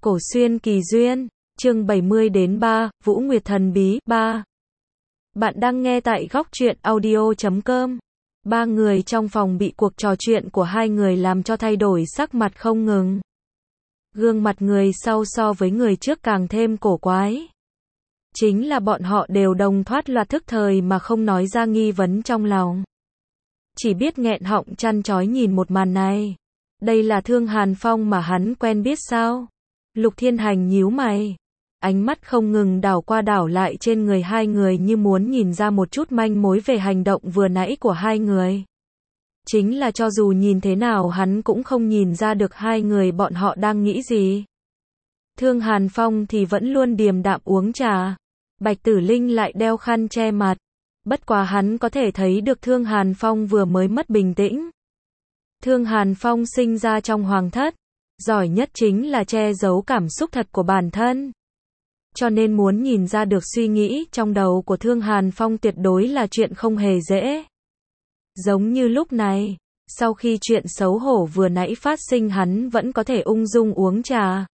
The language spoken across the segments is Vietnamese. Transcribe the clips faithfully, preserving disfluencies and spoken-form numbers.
Cổ xuyên kỳ duyên, chương bảy mươi đến ba, Vũ Nguyệt thần bí, ba. Bạn đang nghe tại góc truyện audio chấm com. Ba người trong phòng bị cuộc trò chuyện của hai người làm cho thay đổi sắc mặt không ngừng. Gương mặt người sau so với người trước càng thêm cổ quái. Chính là bọn họ đều đồng thoát loạt thức thời mà không nói ra nghi vấn trong lòng. Chỉ biết nghẹn họng chăn chói nhìn một màn này. Đây là Thương Hàn Phong mà hắn quen biết sao? Lục Thiên Hành nhíu mày. Ánh mắt không ngừng đảo qua đảo lại trên người hai người như muốn nhìn ra một chút manh mối về hành động vừa nãy của hai người. Chính là cho dù nhìn thế nào hắn cũng không nhìn ra được hai người bọn họ đang nghĩ gì. Thương Hàn Phong thì vẫn luôn điềm đạm uống trà. Bạch Tử Linh lại đeo khăn che mặt. Bất quá hắn có thể thấy được Thương Hàn Phong vừa mới mất bình tĩnh. Thương Hàn Phong sinh ra trong hoàng thất. Giỏi nhất chính là che giấu cảm xúc thật của bản thân. Cho nên muốn nhìn ra được suy nghĩ trong đầu của Thương Hàn Phong tuyệt đối là chuyện không hề dễ. Giống như lúc này, sau khi chuyện xấu hổ vừa nãy phát sinh hắn vẫn có thể ung dung uống trà.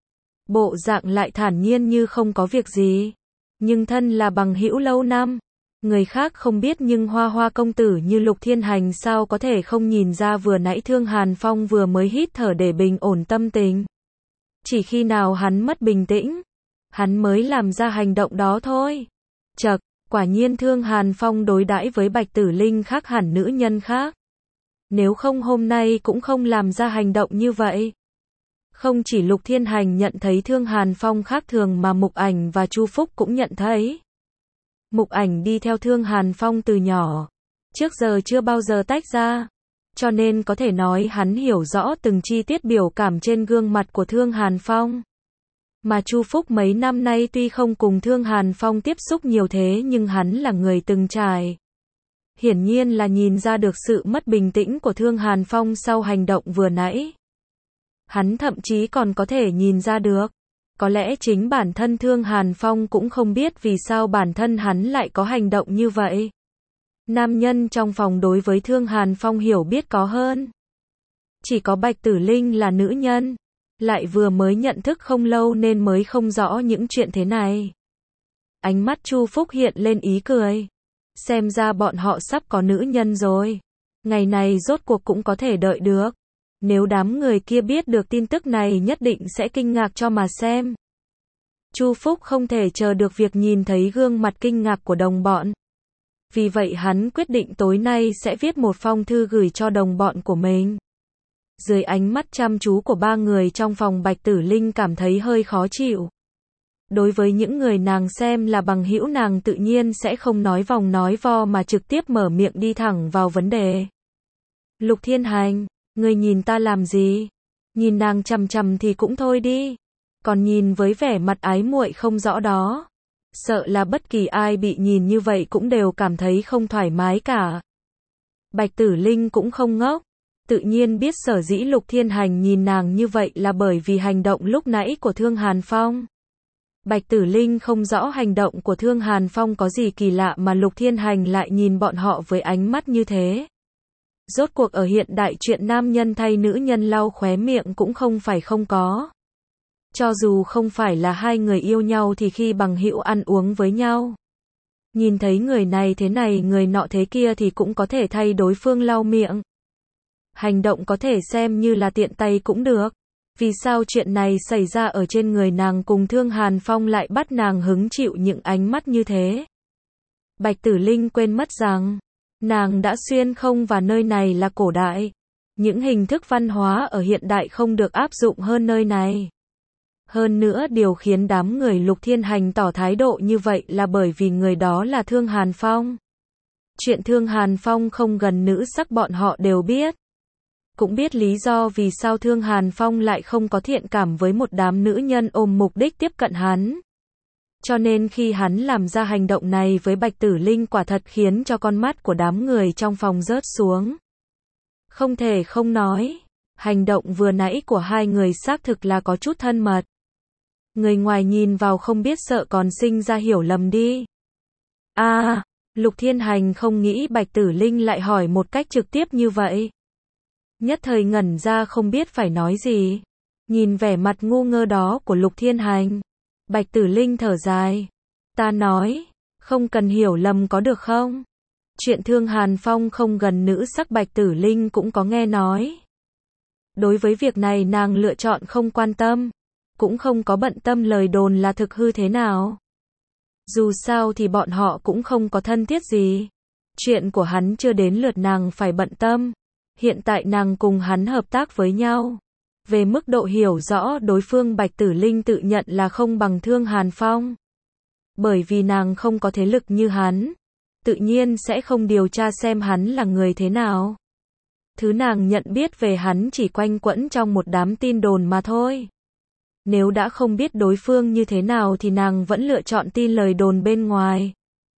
Bộ dạng lại thản nhiên như không có việc gì. Nhưng thân là bằng hữu lâu năm. Người khác không biết nhưng Hoa Hoa công tử như Lục Thiên Hành sao có thể không nhìn ra vừa nãy Thương Hàn Phong vừa mới hít thở để bình ổn tâm tình. Chỉ khi nào hắn mất bình tĩnh, hắn mới làm ra hành động đó thôi. Chậc, quả nhiên Thương Hàn Phong đối đãi với Bạch Tử Linh khác hẳn nữ nhân khác. Nếu không hôm nay cũng không làm ra hành động như vậy. Không chỉ Lục Thiên Hành nhận thấy Thương Hàn Phong khác thường mà Mục Ảnh và Chu Phúc cũng nhận thấy. Mục Ảnh đi theo Thương Hàn Phong từ nhỏ, trước giờ chưa bao giờ tách ra, cho nên có thể nói hắn hiểu rõ từng chi tiết biểu cảm trên gương mặt của Thương Hàn Phong. Mà Chu Phúc mấy năm nay tuy không cùng Thương Hàn Phong tiếp xúc nhiều thế nhưng hắn là người từng trải. Hiển nhiên là nhìn ra được sự mất bình tĩnh của Thương Hàn Phong sau hành động vừa nãy. Hắn thậm chí còn có thể nhìn ra được. Có lẽ chính bản thân Thương Hàn Phong cũng không biết vì sao bản thân hắn lại có hành động như vậy. Nam nhân trong phòng đối với Thương Hàn Phong hiểu biết có hơn. Chỉ có Bạch Tử Linh là nữ nhân, lại vừa mới nhận thức không lâu nên mới không rõ những chuyện thế này. Ánh mắt Chu Phúc hiện lên ý cười. Xem ra bọn họ sắp có nữ nhân rồi. Ngày này rốt cuộc cũng có thể đợi được. Nếu đám người kia biết được tin tức này nhất định sẽ kinh ngạc cho mà xem. Chu Phúc không thể chờ được việc nhìn thấy gương mặt kinh ngạc của đồng bọn. Vì vậy hắn quyết định tối nay sẽ viết một phong thư gửi cho đồng bọn của mình. Dưới ánh mắt chăm chú của ba người trong phòng Bạch Tử Linh cảm thấy hơi khó chịu. Đối với những người nàng xem là bằng hữu nàng tự nhiên sẽ không nói vòng nói vo mà trực tiếp mở miệng đi thẳng vào vấn đề. Lục Thiên Hành, ngươi nhìn ta làm gì? Nhìn nàng chằm chằm thì cũng thôi đi. Còn nhìn với vẻ mặt ái muội không rõ đó. Sợ là bất kỳ ai bị nhìn như vậy cũng đều cảm thấy không thoải mái cả. Bạch Tử Linh cũng không ngốc. Tự nhiên biết sở dĩ Lục Thiên Hành nhìn nàng như vậy là bởi vì hành động lúc nãy của Thương Hàn Phong. Bạch Tử Linh không rõ hành động của Thương Hàn Phong có gì kỳ lạ mà Lục Thiên Hành lại nhìn bọn họ với ánh mắt như thế. Rốt cuộc ở hiện đại chuyện nam nhân thay nữ nhân lau khóe miệng cũng không phải không có. Cho dù không phải là hai người yêu nhau thì khi bằng hữu ăn uống với nhau. Nhìn thấy người này thế này người nọ thế kia thì cũng có thể thay đối phương lau miệng. Hành động có thể xem như là tiện tay cũng được. Vì sao chuyện này xảy ra ở trên người nàng cùng Thương Hàn Phong lại bắt nàng hứng chịu những ánh mắt như thế? Bạch Tử Linh quên mất rằng, nàng đã xuyên không và nơi này là cổ đại. Những hình thức văn hóa ở hiện đại không được áp dụng hơn nơi này. Hơn nữa điều khiến đám người Lục Thiên Hành tỏ thái độ như vậy là bởi vì người đó là Thương Hàn Phong. Chuyện Thương Hàn Phong không gần nữ sắc bọn họ đều biết. Cũng biết lý do vì sao Thương Hàn Phong lại không có thiện cảm với một đám nữ nhân ôm mục đích tiếp cận hắn. Cho nên khi hắn làm ra hành động này với Bạch Tử Linh quả thật khiến cho con mắt của đám người trong phòng rớt xuống. Không thể không nói, hành động vừa nãy của hai người xác thực là có chút thân mật. Người ngoài nhìn vào không biết sợ còn sinh ra hiểu lầm đi. À, Lục Thiên Hành không nghĩ Bạch Tử Linh lại hỏi một cách trực tiếp như vậy. Nhất thời ngẩn ra không biết phải nói gì. Nhìn vẻ mặt ngu ngơ đó của Lục Thiên Hành, Bạch Tử Linh thở dài. Ta nói, không cần hiểu lầm có được không? Chuyện Thương Hàn Phong không gần nữ sắc Bạch Tử Linh cũng có nghe nói. Đối với việc này nàng lựa chọn không quan tâm, cũng không có bận tâm lời đồn là thực hư thế nào. Dù sao thì bọn họ cũng không có thân thiết gì. Chuyện của hắn chưa đến lượt nàng phải bận tâm. Hiện tại nàng cùng hắn hợp tác với nhau. Về mức độ hiểu rõ đối phương Bạch Tử Linh tự nhận là không bằng Thương Hàn Phong. Bởi vì nàng không có thế lực như hắn, tự nhiên sẽ không điều tra xem hắn là người thế nào. Thứ nàng nhận biết về hắn chỉ quanh quẩn trong một đám tin đồn mà thôi. Nếu đã không biết đối phương như thế nào thì nàng vẫn lựa chọn tin lời đồn bên ngoài.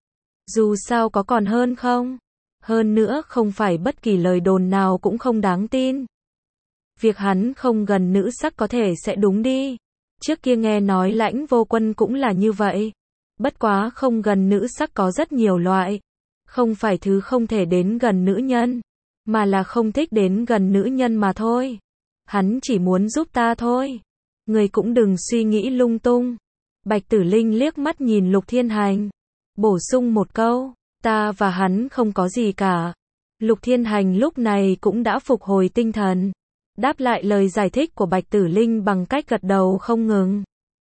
Dù sao có còn hơn không? Hơn nữa không phải bất kỳ lời đồn nào cũng không đáng tin. Việc hắn không gần nữ sắc có thể sẽ đúng đi. Trước kia nghe nói Lãnh Vô Quân cũng là như vậy. Bất quá không gần nữ sắc có rất nhiều loại. Không phải thứ không thể đến gần nữ nhân, mà là không thích đến gần nữ nhân mà thôi. Hắn chỉ muốn giúp ta thôi. Người cũng đừng suy nghĩ lung tung. Bạch Tử Linh liếc mắt nhìn Lục Thiên Hành, bổ sung một câu, ta và hắn không có gì cả. Lục Thiên Hành lúc này cũng đã phục hồi tinh thần, đáp lại lời giải thích của Bạch Tử Linh bằng cách gật đầu không ngừng.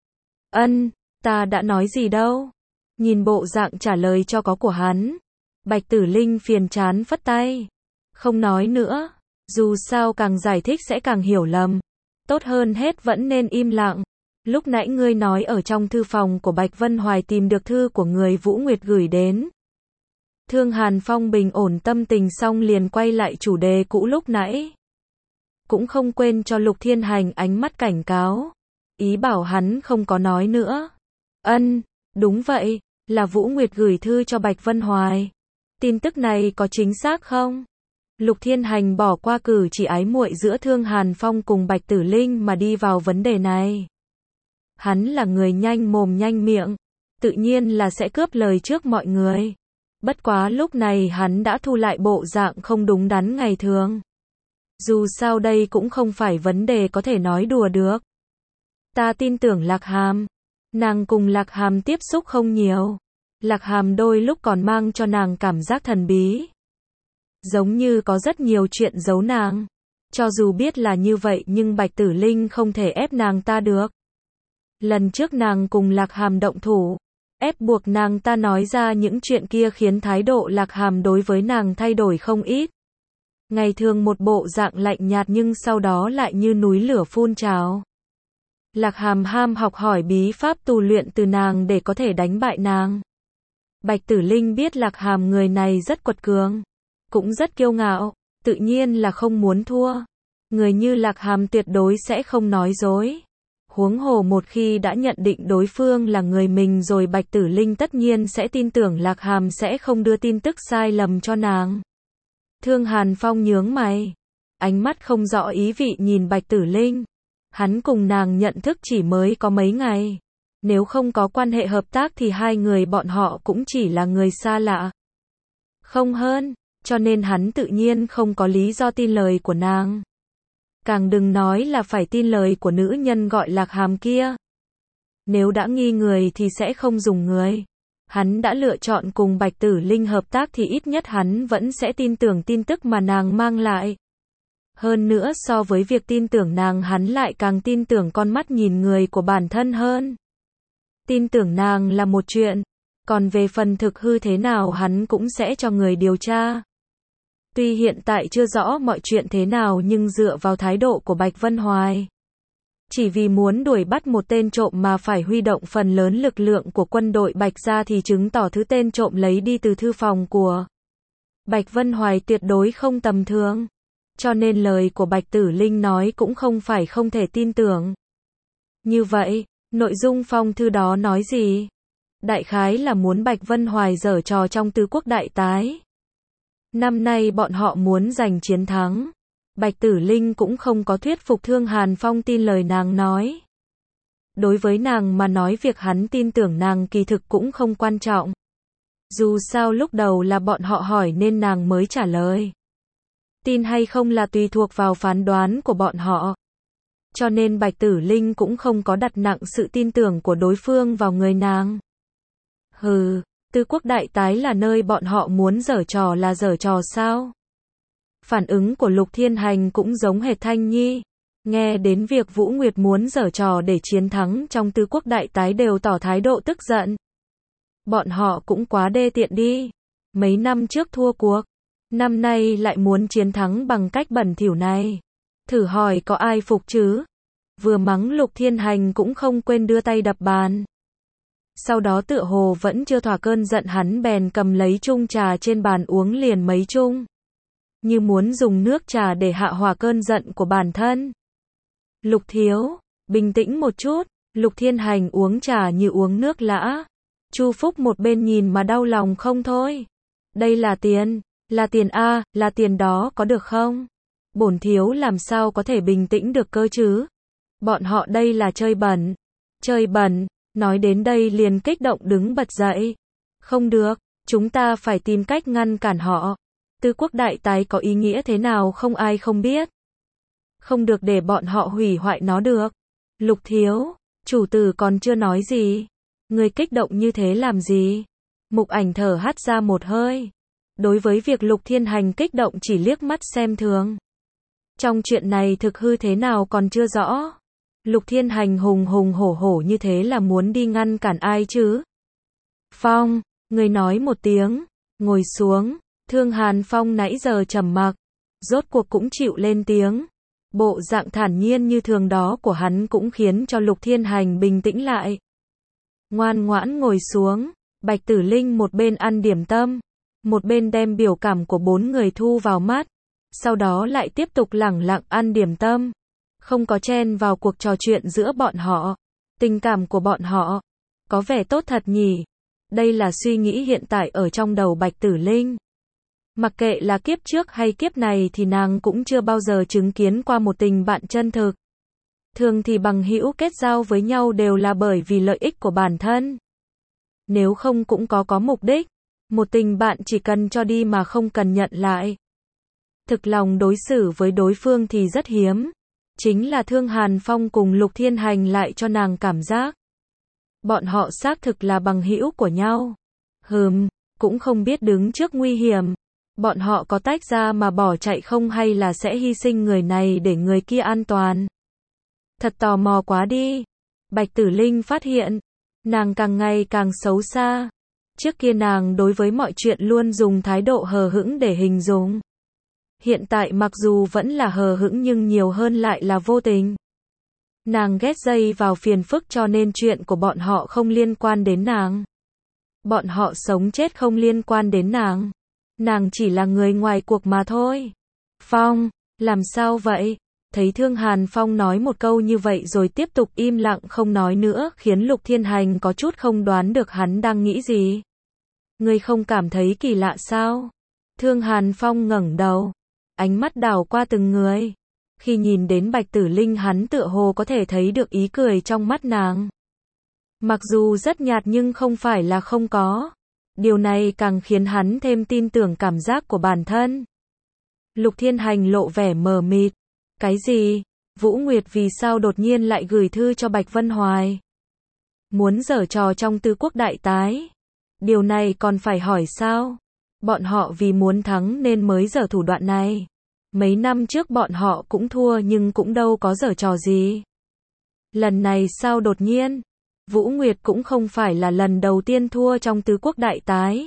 Ân, ta đã nói gì đâu. Nhìn bộ dạng trả lời cho có của hắn, Bạch Tử Linh phiền chán phất tay. Không nói nữa, dù sao càng giải thích sẽ càng hiểu lầm. Tốt hơn hết vẫn nên im lặng. Lúc nãy ngươi nói ở trong thư phòng của Bạch Vân Hoài tìm được thư của người Vũ Nguyệt gửi đến. Thương Hàn Phong bình ổn tâm tình xong liền quay lại chủ đề cũ lúc nãy. Cũng không quên cho Lục Thiên Hành ánh mắt cảnh cáo. Ý bảo hắn không có nói nữa. Ân, đúng vậy, là Vũ Nguyệt gửi thư cho Bạch Vân Hoài. Tin tức này có chính xác không? Lục Thiên Hành bỏ qua cử chỉ ái muội giữa Thương Hàn Phong cùng Bạch Tử Linh mà đi vào vấn đề này. Hắn là người nhanh mồm nhanh miệng, tự nhiên là sẽ cướp lời trước mọi người. Bất quá lúc này hắn đã thu lại bộ dạng không đúng đắn ngày thường. Dù sao đây cũng không phải vấn đề có thể nói đùa được. Ta tin tưởng Lạc Hàm. Nàng cùng Lạc Hàm tiếp xúc không nhiều. Lạc Hàm đôi lúc còn mang cho nàng cảm giác thần bí. Giống như có rất nhiều chuyện giấu nàng. Cho dù biết là như vậy nhưng Bạch Tử Linh không thể ép nàng ta được. Lần trước nàng cùng Lạc Hàm động thủ, ép buộc nàng ta nói ra những chuyện kia khiến thái độ Lạc Hàm đối với nàng thay đổi không ít. Ngày thường một bộ dạng lạnh nhạt nhưng sau đó lại như núi lửa phun trào. Lạc Hàm ham học hỏi bí pháp tu luyện từ nàng để có thể đánh bại nàng. Bạch Tử Linh biết Lạc Hàm người này rất quật cường, cũng rất kiêu ngạo, tự nhiên là không muốn thua. Người như Lạc Hàm tuyệt đối sẽ không nói dối. Huống hồ một khi đã nhận định đối phương là người mình rồi Bạch Tử Linh tất nhiên sẽ tin tưởng Lạc Hàm sẽ không đưa tin tức sai lầm cho nàng. Thương Hàn Phong nhướng mày, ánh mắt không rõ ý vị nhìn Bạch Tử Linh. Hắn cùng nàng nhận thức chỉ mới có mấy ngày. Nếu không có quan hệ hợp tác thì hai người bọn họ cũng chỉ là người xa lạ. Không hơn, cho nên hắn tự nhiên không có lý do tin lời của nàng. Càng đừng nói là phải tin lời của nữ nhân gọi Lạc Hàm kia. Nếu đã nghi người thì sẽ không dùng người. Hắn đã lựa chọn cùng Bạch Tử Linh hợp tác thì ít nhất hắn vẫn sẽ tin tưởng tin tức mà nàng mang lại. Hơn nữa so với việc tin tưởng nàng hắn lại càng tin tưởng con mắt nhìn người của bản thân hơn. Tin tưởng nàng là một chuyện, còn về phần thực hư thế nào hắn cũng sẽ cho người điều tra. Tuy hiện tại chưa rõ mọi chuyện thế nào nhưng dựa vào thái độ của Bạch Vân Hoài, chỉ vì muốn đuổi bắt một tên trộm mà phải huy động phần lớn lực lượng của quân đội Bạch gia thì chứng tỏ thứ tên trộm lấy đi từ thư phòng của Bạch Vân Hoài tuyệt đối không tầm thường. Cho nên lời của Bạch Tử Linh nói cũng không phải không thể tin tưởng. Như vậy, nội dung phong thư đó nói gì? Đại khái là muốn Bạch Vân Hoài giở trò trong tứ quốc đại tái. Năm nay bọn họ muốn giành chiến thắng. Bạch Tử Linh cũng không có thuyết phục Thương Hàn Phong tin lời nàng nói. Đối với nàng mà nói việc hắn tin tưởng nàng kỳ thực cũng không quan trọng. Dù sao lúc đầu là bọn họ hỏi nên nàng mới trả lời. Tin hay không là tùy thuộc vào phán đoán của bọn họ. cho nên Bạch Tử Linh cũng không có đặt nặng sự tin tưởng của đối phương vào người nàng. Hừ, Tứ Quốc Đại Tái là nơi bọn họ muốn giở trò là giở trò sao? Phản ứng của Lục Thiên Hành cũng giống hệt Thanh Nhi. Nghe đến việc Vũ Nguyệt muốn giở trò để chiến thắng trong Tứ Quốc Đại Tái đều tỏ thái độ tức giận. Bọn họ cũng quá đê tiện đi. Mấy năm trước thua cuộc, năm nay lại muốn chiến thắng bằng cách bẩn thỉu này. Thử hỏi có ai phục chứ? Vừa mắng Lục Thiên Hành cũng không quên đưa tay đập bàn. Sau đó tựa hồ vẫn chưa thỏa cơn giận, hắn bèn cầm lấy chung trà trên bàn uống liền mấy chung. Như muốn dùng nước trà để hạ hòa cơn giận của bản thân. Lục thiếu, bình tĩnh một chút. Lục Thiên Hành uống trà như uống nước lã. Chu Phúc một bên nhìn mà đau lòng không thôi. Đây là tiền, là tiền a, là tiền đó có được không? Bổn thiếu làm sao có thể bình tĩnh được cơ chứ? Bọn họ đây là chơi bẩn. Chơi bẩn, nói đến đây liền kích động đứng bật dậy. Không được, chúng ta phải tìm cách ngăn cản họ. Tứ Quốc Đại Tái có ý nghĩa thế nào không ai không biết. Không được để bọn họ hủy hoại nó được. Lục thiếu, chủ tử còn chưa nói gì. Người kích động như thế làm gì? Mục Ảnh thở hắt ra một hơi. Đối với việc Lục Thiên Hành kích động chỉ liếc mắt xem thường. Trong chuyện này thực hư thế nào còn chưa rõ. Lục Thiên Hành hùng hùng hổ hổ như thế là muốn đi ngăn cản ai chứ? Phong, người nói một tiếng, ngồi xuống. Thương Hàn Phong nãy giờ trầm mặc, rốt cuộc cũng chịu lên tiếng. Bộ dạng thản nhiên như thường đó của hắn cũng khiến cho Lục Thiên Hành bình tĩnh lại. Ngoan ngoãn ngồi xuống, Bạch Tử Linh một bên ăn điểm tâm, một bên đem biểu cảm của bốn người thu vào mắt, sau đó lại tiếp tục lẳng lặng ăn điểm tâm, không có chen vào cuộc trò chuyện giữa bọn họ. Tình cảm của bọn họ có vẻ tốt thật nhỉ? Đây là suy nghĩ hiện tại ở trong đầu Bạch Tử Linh. Mặc kệ là kiếp trước hay kiếp này thì nàng cũng chưa bao giờ chứng kiến qua một tình bạn chân thực. Thường thì bằng hữu kết giao với nhau đều là bởi vì lợi ích của bản thân. Nếu không cũng có có mục đích. Một tình bạn chỉ cần cho đi mà không cần nhận lại. Thực lòng đối xử với đối phương thì rất hiếm. Chính là Thương Hàn Phong cùng Lục Thiên Hành lại cho nàng cảm giác. Bọn họ xác thực là bằng hữu của nhau. Hừm, cũng không biết đứng trước nguy hiểm. Bọn họ có tách ra mà bỏ chạy không hay là sẽ hy sinh người này để người kia an toàn. Thật tò mò quá đi. Bạch Tử Linh phát hiện, nàng càng ngày càng xấu xa. Trước kia nàng đối với mọi chuyện luôn dùng thái độ hờ hững để hình dung. Hiện tại mặc dù vẫn là hờ hững nhưng nhiều hơn lại là vô tình. Nàng ghét dây vào phiền phức cho nên chuyện của bọn họ không liên quan đến nàng. Bọn họ sống chết không liên quan đến nàng. Nàng chỉ là người ngoài cuộc mà thôi. Phong, làm sao vậy? Thấy Thương Hàn Phong nói một câu như vậy rồi tiếp tục im lặng không nói nữa khiến Lục Thiên Hành có chút không đoán được hắn đang nghĩ gì. Ngươi không cảm thấy kỳ lạ sao? Thương Hàn Phong ngẩng đầu, ánh mắt đảo qua từng người. Khi nhìn đến Bạch Tử Linh hắn tựa hồ có thể thấy được ý cười trong mắt nàng. Mặc dù rất nhạt nhưng không phải là không có. Điều này càng khiến hắn thêm tin tưởng cảm giác của bản thân. Lục Thiên Hành lộ vẻ mờ mịt. Cái gì? Vũ Nguyệt vì sao đột nhiên lại gửi thư cho Bạch Vân Hoài? Muốn giở trò trong Tứ Quốc Đại Tái? Điều này còn phải hỏi sao? Bọn họ vì muốn thắng nên mới giở thủ đoạn này. Mấy năm trước bọn họ cũng thua nhưng cũng đâu có giở trò gì. Lần này sao đột nhiên? Vũ Nguyệt cũng không phải là lần đầu tiên thua trong Tứ Quốc Đại Tái.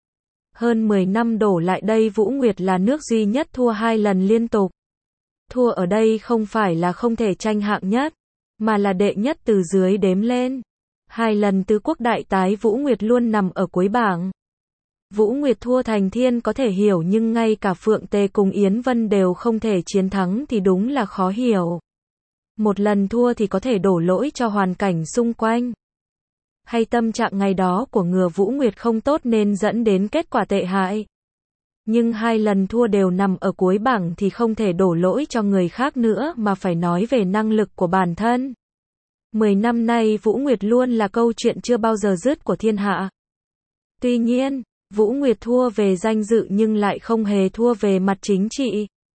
Hơn mười năm đổ lại đây Vũ Nguyệt là nước duy nhất thua hai lần liên tục. Thua ở đây không phải là không thể tranh hạng nhất, mà là đệ nhất từ dưới đếm lên. Hai lần Tứ Quốc Đại Tái Vũ Nguyệt luôn nằm ở cuối bảng. Vũ Nguyệt thua Thành Thiên có thể hiểu nhưng ngay cả Phượng Tề cùng Yến Vân đều không thể chiến thắng thì đúng là khó hiểu. Một lần thua thì có thể đổ lỗi cho hoàn cảnh xung quanh. Hay tâm trạng ngày đó của Ngừa Vũ Nguyệt không tốt nên dẫn đến kết quả tệ hại. Nhưng hai lần thua đều nằm ở cuối bảng thì không thể đổ lỗi cho người khác nữa mà phải nói về năng lực của bản thân. Mười năm nay Vũ Nguyệt luôn là câu chuyện chưa bao giờ dứt của thiên hạ. Tuy nhiên, Vũ Nguyệt thua về danh dự nhưng lại không hề thua về mặt chính trị.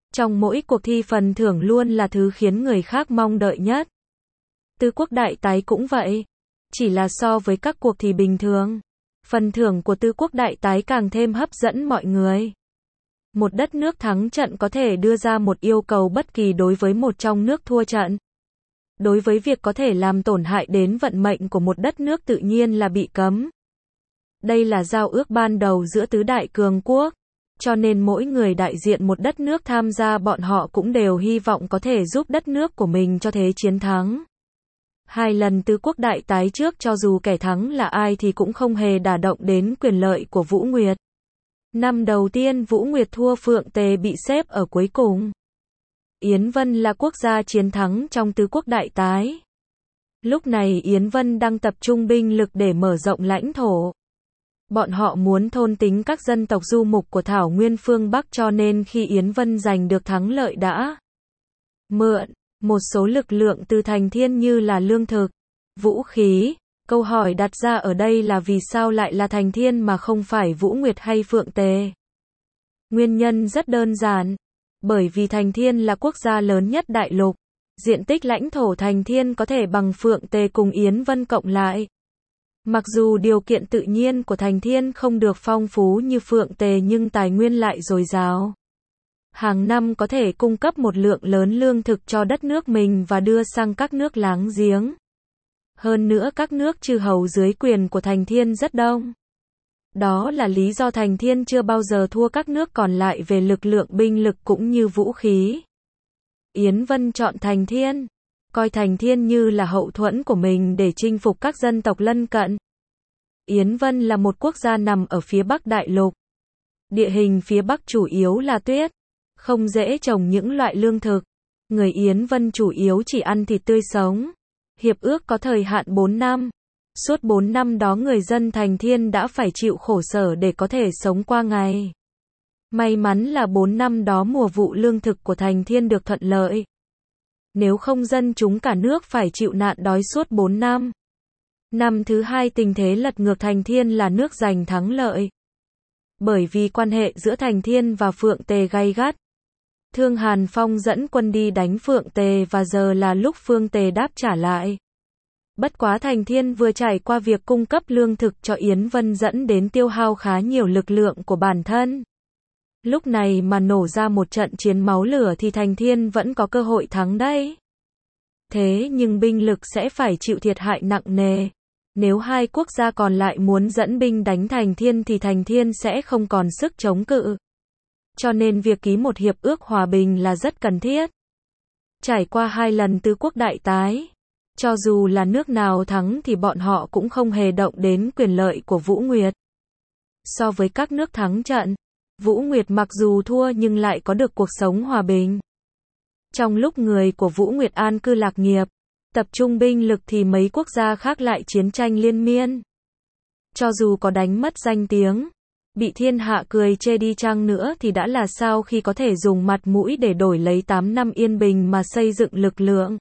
Trong mỗi cuộc thi phần thưởng luôn là thứ khiến người khác mong đợi nhất. Tứ quốc đại tái cũng vậy. Chỉ là so với các cuộc thi bình thường, phần thưởng của tứ quốc đại tái càng thêm hấp dẫn mọi người. Một đất nước thắng trận có thể đưa ra một yêu cầu bất kỳ đối với một trong nước thua trận. Đối với việc có thể làm tổn hại đến vận mệnh của một đất nước tự nhiên là bị cấm. Đây là giao ước ban đầu giữa tứ đại cường quốc, cho nên mỗi người đại diện một đất nước tham gia bọn họ cũng đều hy vọng có thể giúp đất nước của mình cho thế chiến thắng. Hai lần tứ quốc đại tái trước cho dù kẻ thắng là ai thì cũng không hề đả động đến quyền lợi của Vũ Nguyệt. Năm đầu tiên Vũ Nguyệt thua Phượng Tề bị xếp ở cuối cùng. Yến Vân là quốc gia chiến thắng trong tứ quốc đại tái. Lúc này Yến Vân đang tập trung binh lực để mở rộng lãnh thổ. Bọn họ muốn thôn tính các dân tộc du mục của Thảo Nguyên phương Bắc cho nên khi Yến Vân giành được thắng lợi đã mượn một số lực lượng từ thành thiên như là lương thực, vũ khí. Câu hỏi đặt ra ở đây là vì sao lại là thành thiên mà không phải Vũ Nguyệt hay Phượng Tề? Nguyên nhân rất đơn giản. Bởi vì thành thiên là quốc gia lớn nhất đại lục. Diện tích lãnh thổ thành thiên có thể bằng Phượng Tề cùng Yến Vân cộng lại. Mặc dù điều kiện tự nhiên của thành thiên không được phong phú như Phượng Tề nhưng tài nguyên lại dồi dào. Hàng năm có thể cung cấp một lượng lớn lương thực cho đất nước mình và đưa sang các nước láng giếng. Hơn nữa các nước chư hầu dưới quyền của thành thiên rất đông. Đó là lý do thành thiên chưa bao giờ thua các nước còn lại về lực lượng binh lực cũng như vũ khí. Yến Vân chọn thành thiên, coi thành thiên như là hậu thuẫn của mình để chinh phục các dân tộc lân cận. Yến Vân là một quốc gia nằm ở phía bắc đại lục. Địa hình phía bắc chủ yếu là tuyết, không dễ trồng những loại lương thực. Người Yến Vân chủ yếu chỉ ăn thịt tươi sống. Hiệp ước có thời hạn bốn năm. Suốt bốn năm đó người dân thành thiên đã phải chịu khổ sở để có thể sống qua ngày. May mắn là bốn năm đó mùa vụ lương thực của thành thiên được thuận lợi. Nếu không dân chúng cả nước phải chịu nạn đói suốt bốn năm. Năm thứ hai tình thế lật ngược thành thiên là nước giành thắng lợi. Bởi vì quan hệ giữa thành thiên và Phượng Tề gay gắt. Thương Hàn Phong dẫn quân đi đánh Phượng Tề và giờ là lúc Phượng Tề đáp trả lại. Bất quá thành thiên vừa trải qua việc cung cấp lương thực cho Yến Vân dẫn đến tiêu hao khá nhiều lực lượng của bản thân. Lúc này mà nổ ra một trận chiến máu lửa thì thành thiên vẫn có cơ hội thắng đấy. Thế nhưng binh lực sẽ phải chịu thiệt hại nặng nề. Nếu hai quốc gia còn lại muốn dẫn binh đánh thành thiên thì thành thiên sẽ không còn sức chống cự. Cho nên việc ký một hiệp ước hòa bình là rất cần thiết. Trải qua hai lần tứ quốc đại tái, cho dù là nước nào thắng thì bọn họ cũng không hề động đến quyền lợi của Vũ Nguyệt. So với các nước thắng trận, Vũ Nguyệt mặc dù thua nhưng lại có được cuộc sống hòa bình. Trong lúc người của Vũ Nguyệt an cư lạc nghiệp, tập trung binh lực thì mấy quốc gia khác lại chiến tranh liên miên. Cho dù có đánh mất danh tiếng, bị thiên hạ cười chê đi chăng nữa thì đã là sao khi có thể dùng mặt mũi để đổi lấy tám năm yên bình mà xây dựng lực lượng.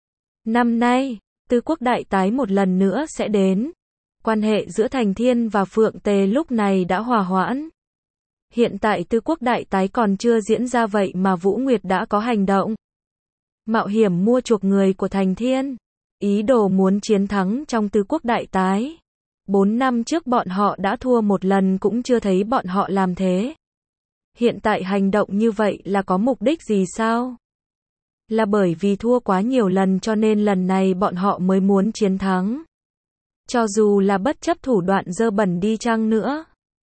Năm nay, tứ quốc đại tái một lần nữa sẽ đến. Quan hệ giữa thành thiên và Phượng Tề lúc này đã hòa hoãn. Hiện tại tứ quốc đại tái còn chưa diễn ra vậy mà Vũ Nguyệt đã có hành động. Mạo hiểm mua chuộc người của thành thiên. Ý đồ muốn chiến thắng trong tứ quốc đại tái. Bốn năm trước bọn họ đã thua một lần cũng chưa thấy bọn họ làm thế. Hiện tại hành động như vậy là có mục đích gì sao? Là bởi vì thua quá nhiều lần cho nên lần này bọn họ mới muốn chiến thắng. Cho dù là bất chấp thủ đoạn dơ bẩn đi chăng nữa.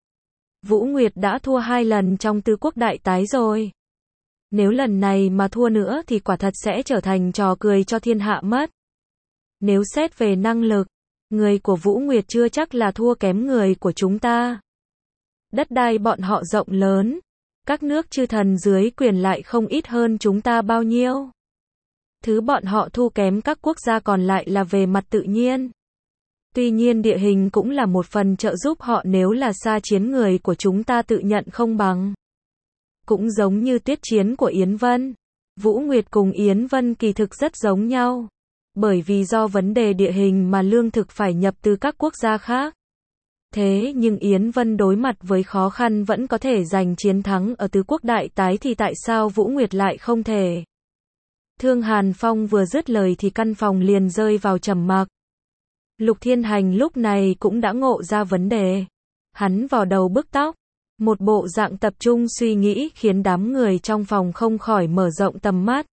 Vũ Nguyệt đã thua hai lần trong tứ quốc đại tái rồi. Nếu lần này mà thua nữa thì quả thật sẽ trở thành trò cười cho thiên hạ mất. Nếu xét về năng lực, người của Vũ Nguyệt chưa chắc là thua kém người của chúng ta. Đất đai bọn họ rộng lớn. Các nước chư thần dưới quyền lại không ít hơn chúng ta bao nhiêu. Thứ bọn họ thua kém các quốc gia còn lại là về mặt tự nhiên. Tuy nhiên địa hình cũng là một phần trợ giúp họ nếu là xa chiến người của chúng ta tự nhận không bằng. Cũng giống như tuyết chiến của Yến Vân. Vũ Nguyệt cùng Yến Vân kỳ thực rất giống nhau. Bởi vì do vấn đề địa hình mà lương thực phải nhập từ các quốc gia khác. Thế nhưng Yến Vân đối mặt với khó khăn vẫn có thể giành chiến thắng ở tứ quốc đại tái thì tại sao Vũ Nguyệt lại không thể? Thương Hàn Phong vừa dứt lời thì căn phòng liền rơi vào trầm mặc. Lục Thiên Hành lúc này cũng đã ngộ ra vấn đề. Hắn vò đầu bứt tóc, một bộ dạng tập trung suy nghĩ khiến đám người trong phòng không khỏi mở rộng tầm mắt.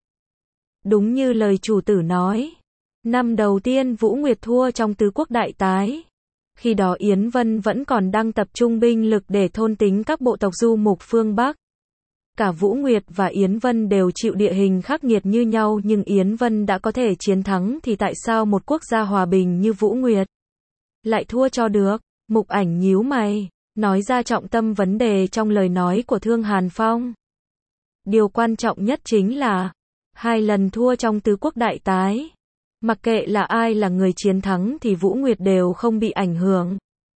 Đúng như lời chủ tử nói, năm đầu tiên Vũ Nguyệt thua trong tứ quốc đại tái. Khi đó Yến Vân vẫn còn đang tập trung binh lực để thôn tính các bộ tộc du mục phương Bắc. Cả Vũ Nguyệt và Yến Vân đều chịu địa hình khắc nghiệt như nhau, nhưng Yến Vân đã có thể chiến thắng thì tại sao một quốc gia hòa bình như Vũ Nguyệt lại thua cho được? Mục Ảnh nhíu mày, nói ra trọng tâm vấn đề trong lời nói của Thương Hàn Phong. Điều quan trọng nhất chính là hai lần thua trong tứ quốc đại tái. Mặc kệ là ai là người chiến thắng thì Vũ Nguyệt đều không bị ảnh hưởng.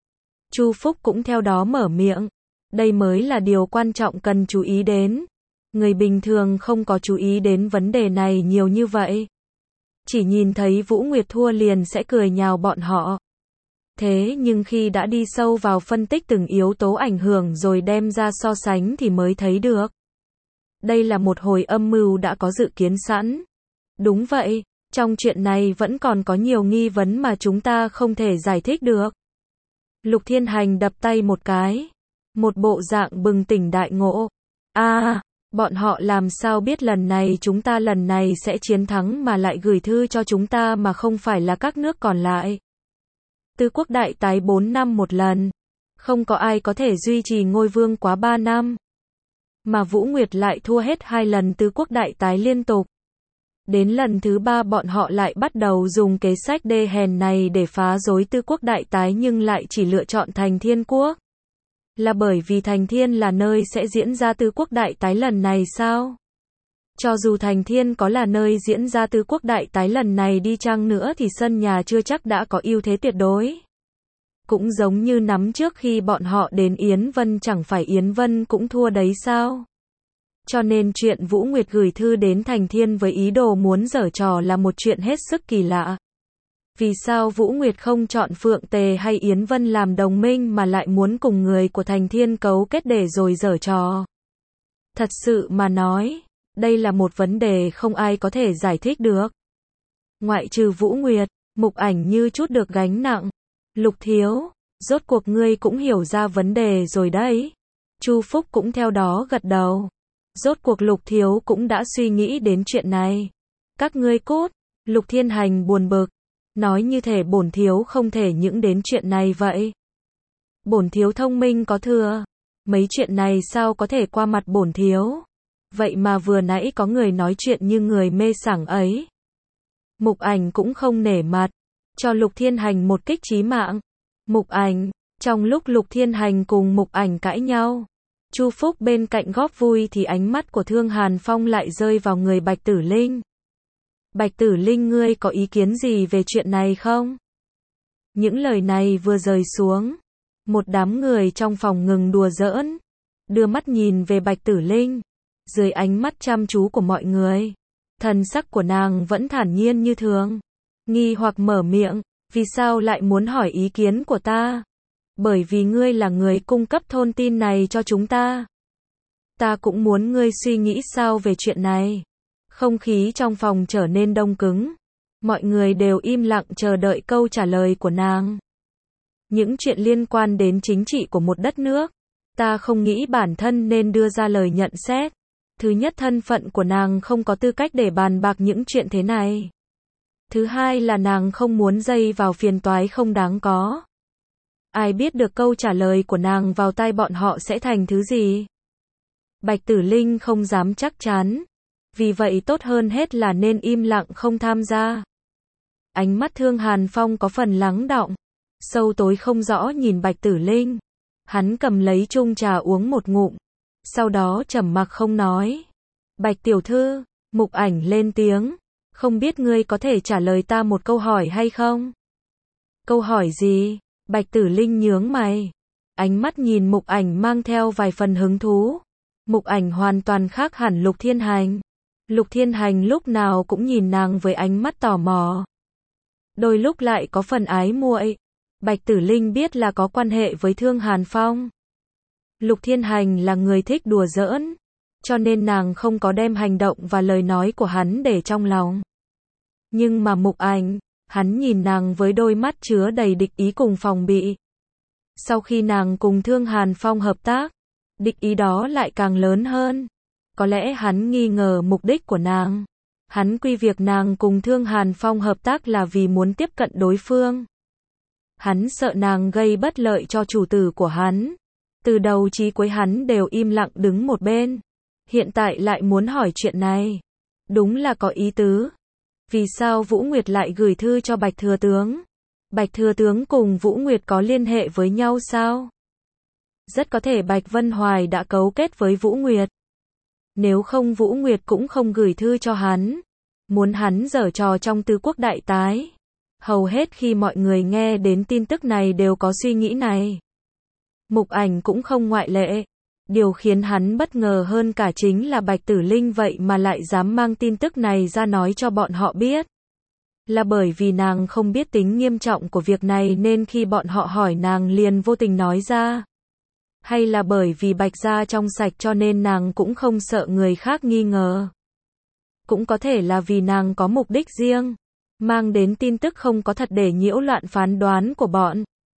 Chu Phúc cũng theo đó mở miệng. Đây mới là điều quan trọng cần chú ý đến. Người bình thường không có chú ý đến vấn đề này nhiều như vậy. Chỉ nhìn thấy Vũ Nguyệt thua liền sẽ cười nhào bọn họ. Thế nhưng khi đã đi sâu vào phân tích từng yếu tố ảnh hưởng rồi đem ra so sánh thì mới thấy được. Đây là một hồi âm mưu đã có dự kiến sẵn. Đúng vậy, trong chuyện này vẫn còn có nhiều nghi vấn mà chúng ta không thể giải thích được. Lục Thiên Hành đập tay một cái. Một bộ dạng bừng tỉnh đại ngộ. À, bọn họ làm sao biết lần này chúng ta lần này sẽ chiến thắng mà lại gửi thư cho chúng ta mà không phải là các nước còn lại. Tứ quốc đại tái bốn năm một lần. Không có ai có thể duy trì ngôi vương quá ba năm. Mà Vũ Nguyệt lại thua hết hai lần tứ quốc đại tái liên tục. Đến lần thứ ba bọn họ lại bắt đầu dùng kế sách đê hèn này để phá rối tứ quốc đại tái nhưng lại chỉ lựa chọn Thành Thiên Quốc. Là bởi vì Thành Thiên là nơi sẽ diễn ra tứ quốc đại tái lần này sao? Cho dù Thành Thiên có là nơi diễn ra tứ quốc đại tái lần này đi chăng nữa thì sân nhà chưa chắc đã có ưu thế tuyệt đối. Cũng giống như nắm trước khi bọn họ đến Yến Vân chẳng phải Yến Vân cũng thua đấy sao? Cho nên chuyện Vũ Nguyệt gửi thư đến Thành Thiên với ý đồ muốn giở trò là một chuyện hết sức kỳ lạ. Vì sao Vũ Nguyệt không chọn Phượng Tề hay Yến Vân làm đồng minh mà lại muốn cùng người của Thành Thiên cấu kết để rồi giở trò? Thật sự mà nói, đây là một vấn đề không ai có thể giải thích được. Ngoại trừ Vũ Nguyệt, Mục Ảnh như chút được gánh nặng. Lục thiếu, rốt cuộc ngươi cũng hiểu ra vấn đề rồi đấy. Chu Phúc cũng theo đó gật đầu. Rốt cuộc Lục thiếu cũng đã suy nghĩ đến chuyện này. Các ngươi cút. Lục Thiên Hành buồn bực. Nói như thể bổn thiếu không thể những đến chuyện này vậy. Bổn thiếu thông minh có thừa. Mấy chuyện này sao có thể qua mặt bổn thiếu. Vậy mà vừa nãy có người nói chuyện như người mê sảng ấy. Mục Ảnh cũng không nể mặt. Cho Lục Thiên Hành một kích chí mạng. Mục Ảnh, trong lúc Lục Thiên Hành cùng Mục Ảnh cãi nhau, Chu Phúc bên cạnh góp vui thì ánh mắt của Thương Hàn Phong lại rơi vào người Bạch Tử Linh. Bạch Tử Linh, ngươi có ý kiến gì về chuyện này không? Những lời này vừa rơi xuống, một đám người trong phòng ngừng đùa giỡn, đưa mắt nhìn về Bạch Tử Linh. Dưới ánh mắt chăm chú của mọi người, thần sắc của nàng vẫn thản nhiên như thường. Nghi hoặc mở miệng, vì sao lại muốn hỏi ý kiến của ta? Bởi vì ngươi là người cung cấp thông tin này cho chúng ta. Ta cũng muốn ngươi suy nghĩ sao về chuyện này. Không khí trong phòng trở nên đông cứng. Mọi người đều im lặng chờ đợi câu trả lời của nàng. Những chuyện liên quan đến chính trị của một đất nước, ta không nghĩ bản thân nên đưa ra lời nhận xét. Thứ nhất, thân phận của nàng không có tư cách để bàn bạc những chuyện thế này. Thứ hai là nàng không muốn dây vào phiền toái không đáng có. Ai biết được câu trả lời của nàng vào tai bọn họ sẽ thành thứ gì? Bạch Tử Linh không dám chắc chắn. Vì vậy tốt hơn hết là nên im lặng không tham gia. Ánh mắt Thương Hàn Phong có phần lắng đọng, sâu tối không rõ nhìn Bạch Tử Linh. Hắn cầm lấy chung trà uống một ngụm, sau đó trầm mặc không nói. Bạch tiểu thư, Mục Ảnh lên tiếng, không biết ngươi có thể trả lời ta một câu hỏi hay không? Câu hỏi gì? Bạch Tử Linh nhướng mày, ánh mắt nhìn Mục Ảnh mang theo vài phần hứng thú. Mục Ảnh hoàn toàn khác hẳn Lục Thiên Hành. Lục Thiên Hành lúc nào cũng nhìn nàng với ánh mắt tò mò. Đôi lúc lại có phần ái muội. Bạch Tử Linh biết là có quan hệ với Thương Hàn Phong. Lục Thiên Hành là người thích đùa giỡn, cho nên nàng không có đem hành động và lời nói của hắn để trong lòng. Nhưng mà Mục Ảnh, hắn nhìn nàng với đôi mắt chứa đầy địch ý cùng phòng bị. Sau khi nàng cùng Thương Hàn Phong hợp tác, địch ý đó lại càng lớn hơn. Có lẽ hắn nghi ngờ mục đích của nàng. Hắn quy việc nàng cùng Thương Hàn Phong hợp tác là vì muốn tiếp cận đối phương. Hắn sợ nàng gây bất lợi cho chủ tử của hắn. Từ đầu chí cuối hắn đều im lặng đứng một bên. Hiện tại lại muốn hỏi chuyện này. Đúng là có ý tứ. Vì sao Vũ Nguyệt lại gửi thư cho Bạch Thừa Tướng? Bạch Thừa Tướng cùng Vũ Nguyệt có liên hệ với nhau sao? Rất có thể Bạch Vân Hoài đã cấu kết với Vũ Nguyệt. Nếu không Vũ Nguyệt cũng không gửi thư cho hắn. Muốn hắn giở trò trong tứ quốc đại tái. Hầu hết khi mọi người nghe đến tin tức này đều có suy nghĩ này. Mục Ảnh cũng không ngoại lệ. Điều khiến hắn bất ngờ hơn cả chính là Bạch Tử Linh vậy mà lại dám mang tin tức này ra nói cho bọn họ biết. Là bởi vì nàng không biết tính nghiêm trọng của việc này nên khi bọn họ hỏi nàng liền vô tình nói ra. Hay là bởi vì Bạch gia trong sạch cho nên nàng cũng không sợ người khác nghi ngờ. Cũng có thể là vì nàng có mục đích riêng, mang đến tin tức không có thật để nhiễu loạn phán đoán của bọn.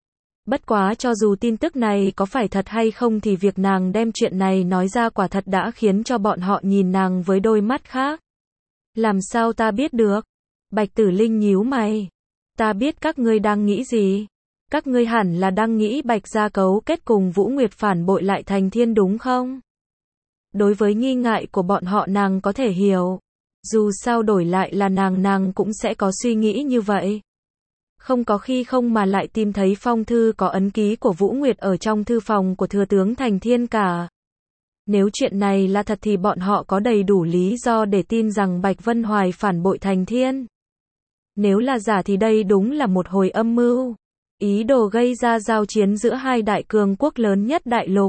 Bất quá cho dù tin tức này có phải thật hay không thì việc nàng đem chuyện này nói ra quả thật đã khiến cho bọn họ nhìn nàng với đôi mắt khác. Làm sao ta biết được? Bạch Tử Linh nhíu mày. Ta biết các ngươi đang nghĩ gì. Các ngươi hẳn là đang nghĩ Bạch gia cấu kết cùng Vũ Nguyệt phản bội lại Thành Thiên đúng không? Đối với nghi ngại của bọn họ nàng có thể hiểu. Dù sao đổi lại là nàng nàng cũng sẽ có suy nghĩ như vậy. Không có khi không mà lại tìm thấy phong thư có ấn ký của Vũ Nguyệt ở trong thư phòng của Thừa tướng Thành Thiên cả. Nếu chuyện này là thật thì bọn họ có đầy đủ lý do để tin rằng Bạch Vân Hoài phản bội Thành Thiên. Nếu là giả thì đây đúng là một hồi âm mưu. Ý đồ gây ra giao chiến giữa hai đại cường quốc lớn nhất đại lục.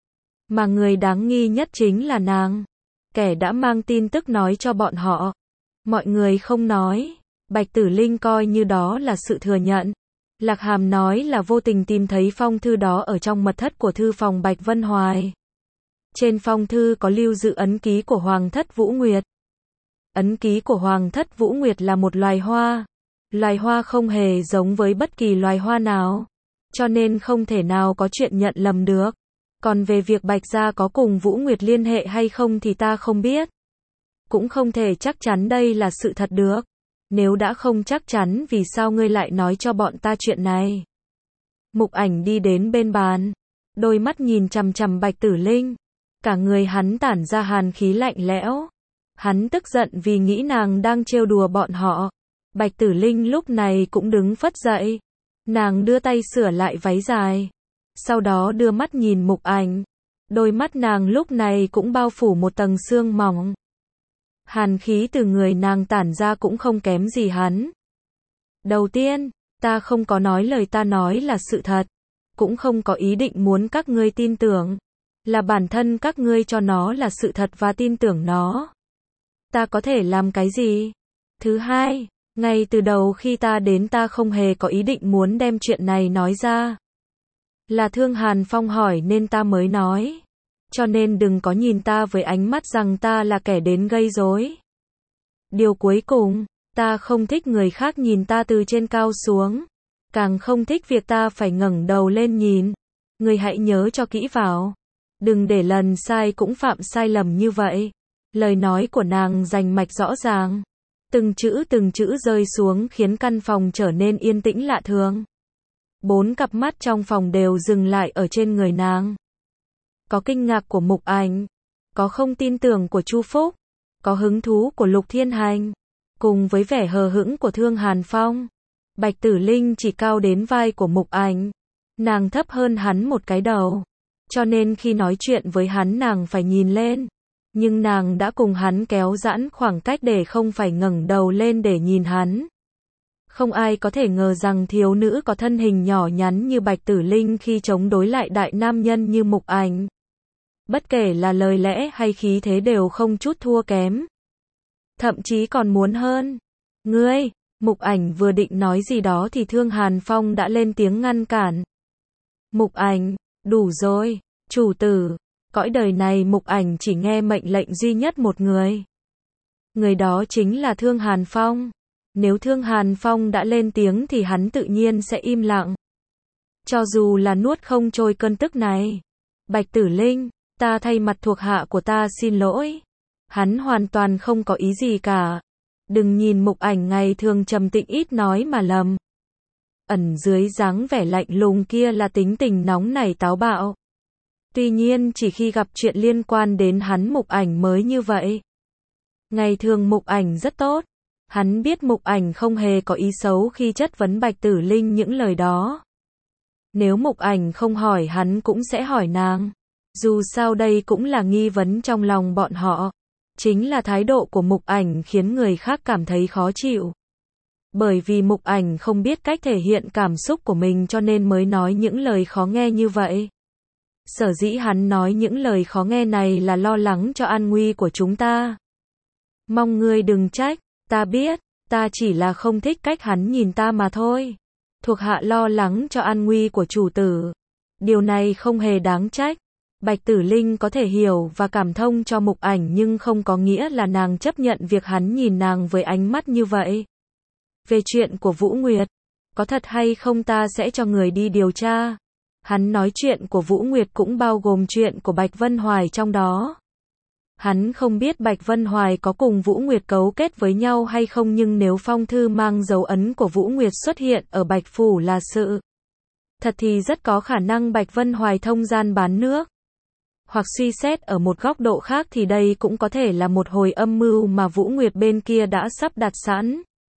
Mà người đáng nghi nhất chính là nàng. Kẻ đã mang tin tức nói cho bọn họ. Mọi người không nói. Bạch Tử Linh coi như đó là sự thừa nhận. Lạc Hàm nói là vô tình tìm thấy phong thư đó ở trong mật thất của thư phòng Bạch Vân Hoài. Trên phong thư có lưu giữ ấn ký của Hoàng thất Vũ Nguyệt. Ấn ký của Hoàng thất Vũ Nguyệt là một loài hoa. Loài hoa không hề giống với bất kỳ loài hoa nào. Cho nên không thể nào có chuyện nhận lầm được. Còn về việc Bạch gia có cùng Vũ Nguyệt liên hệ hay không thì ta không biết. Cũng không thể chắc chắn đây là sự thật được. Nếu đã không chắc chắn vì sao ngươi lại nói cho bọn ta chuyện này? Mục Ảnh đi đến bên bàn. Đôi mắt nhìn chằm chằm Bạch Tử Linh. Cả người hắn tản ra hàn khí lạnh lẽo. Hắn tức giận vì nghĩ nàng đang trêu đùa bọn họ. Bạch Tử Linh lúc này cũng đứng phất dậy. Nàng đưa tay sửa lại váy dài. Sau đó đưa mắt nhìn Mục Ảnh. Đôi mắt nàng lúc này cũng bao phủ một tầng sương mỏng. Hàn khí từ người nàng tản ra cũng không kém gì hắn. Đầu tiên, ta không có nói lời ta nói là sự thật. Cũng không có ý định muốn các ngươi tin tưởng. Là bản thân các ngươi cho nó là sự thật và tin tưởng nó. Ta có thể làm cái gì? Thứ hai, ngay từ đầu khi ta đến ta không hề có ý định muốn đem chuyện này nói ra. Là Thương Hàn Phong hỏi nên ta mới nói. Cho nên đừng có nhìn ta với ánh mắt rằng ta là kẻ đến gây rối. Điều cuối cùng, ta không thích người khác nhìn ta từ trên cao xuống. Càng không thích việc ta phải ngẩng đầu lên nhìn. Người hãy nhớ cho kỹ vào. Đừng để lần sai cũng phạm sai lầm như vậy. Lời nói của nàng rành mạch rõ ràng. Từng chữ từng chữ rơi xuống khiến căn phòng trở nên yên tĩnh lạ thường. Bốn cặp mắt trong phòng đều dừng lại ở trên người nàng. Có kinh ngạc của Mục Ảnh, có không tin tưởng của Chu Phúc, có hứng thú của Lục Thiên Hành, cùng với vẻ hờ hững của Thương Hàn Phong. Bạch Tử Linh chỉ cao đến vai của Mục Ảnh, nàng thấp hơn hắn một cái đầu, cho nên khi nói chuyện với hắn nàng phải nhìn lên, nhưng nàng đã cùng hắn kéo giãn khoảng cách để không phải ngẩng đầu lên để nhìn hắn. Không ai có thể ngờ rằng thiếu nữ có thân hình nhỏ nhắn như Bạch Tử Linh khi chống đối lại đại nam nhân như Mục Ảnh. Bất kể là lời lẽ hay khí thế đều không chút thua kém. Thậm chí còn muốn hơn. Ngươi, Mục Ảnh vừa định nói gì đó thì Thương Hàn Phong đã lên tiếng ngăn cản. Mục Ảnh, đủ rồi, chủ tử, cõi đời này Mục Ảnh chỉ nghe mệnh lệnh duy nhất một người. Người đó chính là Thương Hàn Phong. Nếu Thương Hàn Phong đã lên tiếng thì hắn tự nhiên sẽ im lặng. Cho dù là nuốt không trôi cơn tức này. Bạch Tử Linh, ta thay mặt thuộc hạ của ta xin lỗi. Hắn hoàn toàn không có ý gì cả. Đừng nhìn Mục Ảnh ngày thường trầm tĩnh ít nói mà lầm. Ẩn dưới dáng vẻ lạnh lùng kia là tính tình nóng nảy táo bạo. Tuy nhiên chỉ khi gặp chuyện liên quan đến hắn Mục Ảnh mới như vậy. Ngày thường Mục Ảnh rất tốt. Hắn biết Mục Ảnh không hề có ý xấu khi chất vấn Bạch Tử Linh những lời đó. Nếu Mục Ảnh không hỏi hắn cũng sẽ hỏi nàng. Dù sao đây cũng là nghi vấn trong lòng bọn họ. Chính là thái độ của Mục Ảnh khiến người khác cảm thấy khó chịu. Bởi vì Mục Ảnh không biết cách thể hiện cảm xúc của mình cho nên mới nói những lời khó nghe như vậy. Sở dĩ hắn nói những lời khó nghe này là lo lắng cho an nguy của chúng ta. Mong ngươi đừng trách, ta biết, ta chỉ là không thích cách hắn nhìn ta mà thôi. Thuộc hạ lo lắng cho an nguy của chủ tử. Điều này không hề đáng trách. Bạch Tử Linh có thể hiểu và cảm thông cho Mục Ảnh nhưng không có nghĩa là nàng chấp nhận việc hắn nhìn nàng với ánh mắt như vậy. Về chuyện của Vũ Nguyệt, có thật hay không ta sẽ cho người đi điều tra. Hắn nói chuyện của Vũ Nguyệt cũng bao gồm chuyện của Bạch Vân Hoài trong đó. Hắn không biết Bạch Vân Hoài có cùng Vũ Nguyệt cấu kết với nhau hay không nhưng nếu phong thư mang dấu ấn của Vũ Nguyệt xuất hiện ở Bạch Phủ là sự thật thì rất có khả năng Bạch Vân Hoài thông gian bán nước. Hoặc suy xét ở một góc độ khác thì đây cũng có thể là một hồi âm mưu mà Vũ Nguyệt bên kia đã sắp đặt sẵn.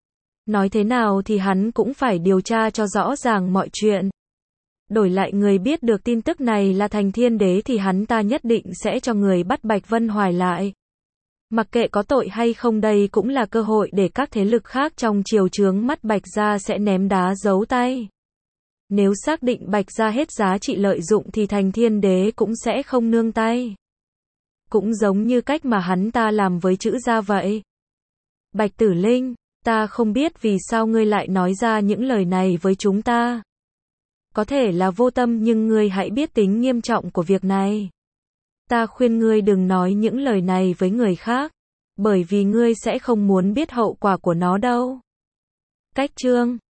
Nói thế nào thì hắn cũng phải điều tra cho rõ ràng mọi chuyện. Đổi lại người biết được tin tức này là Thành Thiên Đế thì hắn ta nhất định sẽ cho người bắt Bạch Vân Hoài lại. Mặc kệ có tội hay không đây cũng là cơ hội để các thế lực khác trong triều chướng mắt Bạch gia sẽ ném đá giấu tay. Nếu xác định Bạch gia hết giá trị lợi dụng thì Thành Thiên Đế cũng sẽ không nương tay. Cũng giống như cách mà hắn ta làm với Trữ gia vậy. Bạch Tử Linh, ta không biết vì sao ngươi lại nói ra những lời này với chúng ta. Có thể là vô tâm nhưng ngươi hãy biết tính nghiêm trọng của việc này. Ta khuyên ngươi đừng nói những lời này với người khác. Bởi vì ngươi sẽ không muốn biết hậu quả của nó đâu. Cách chương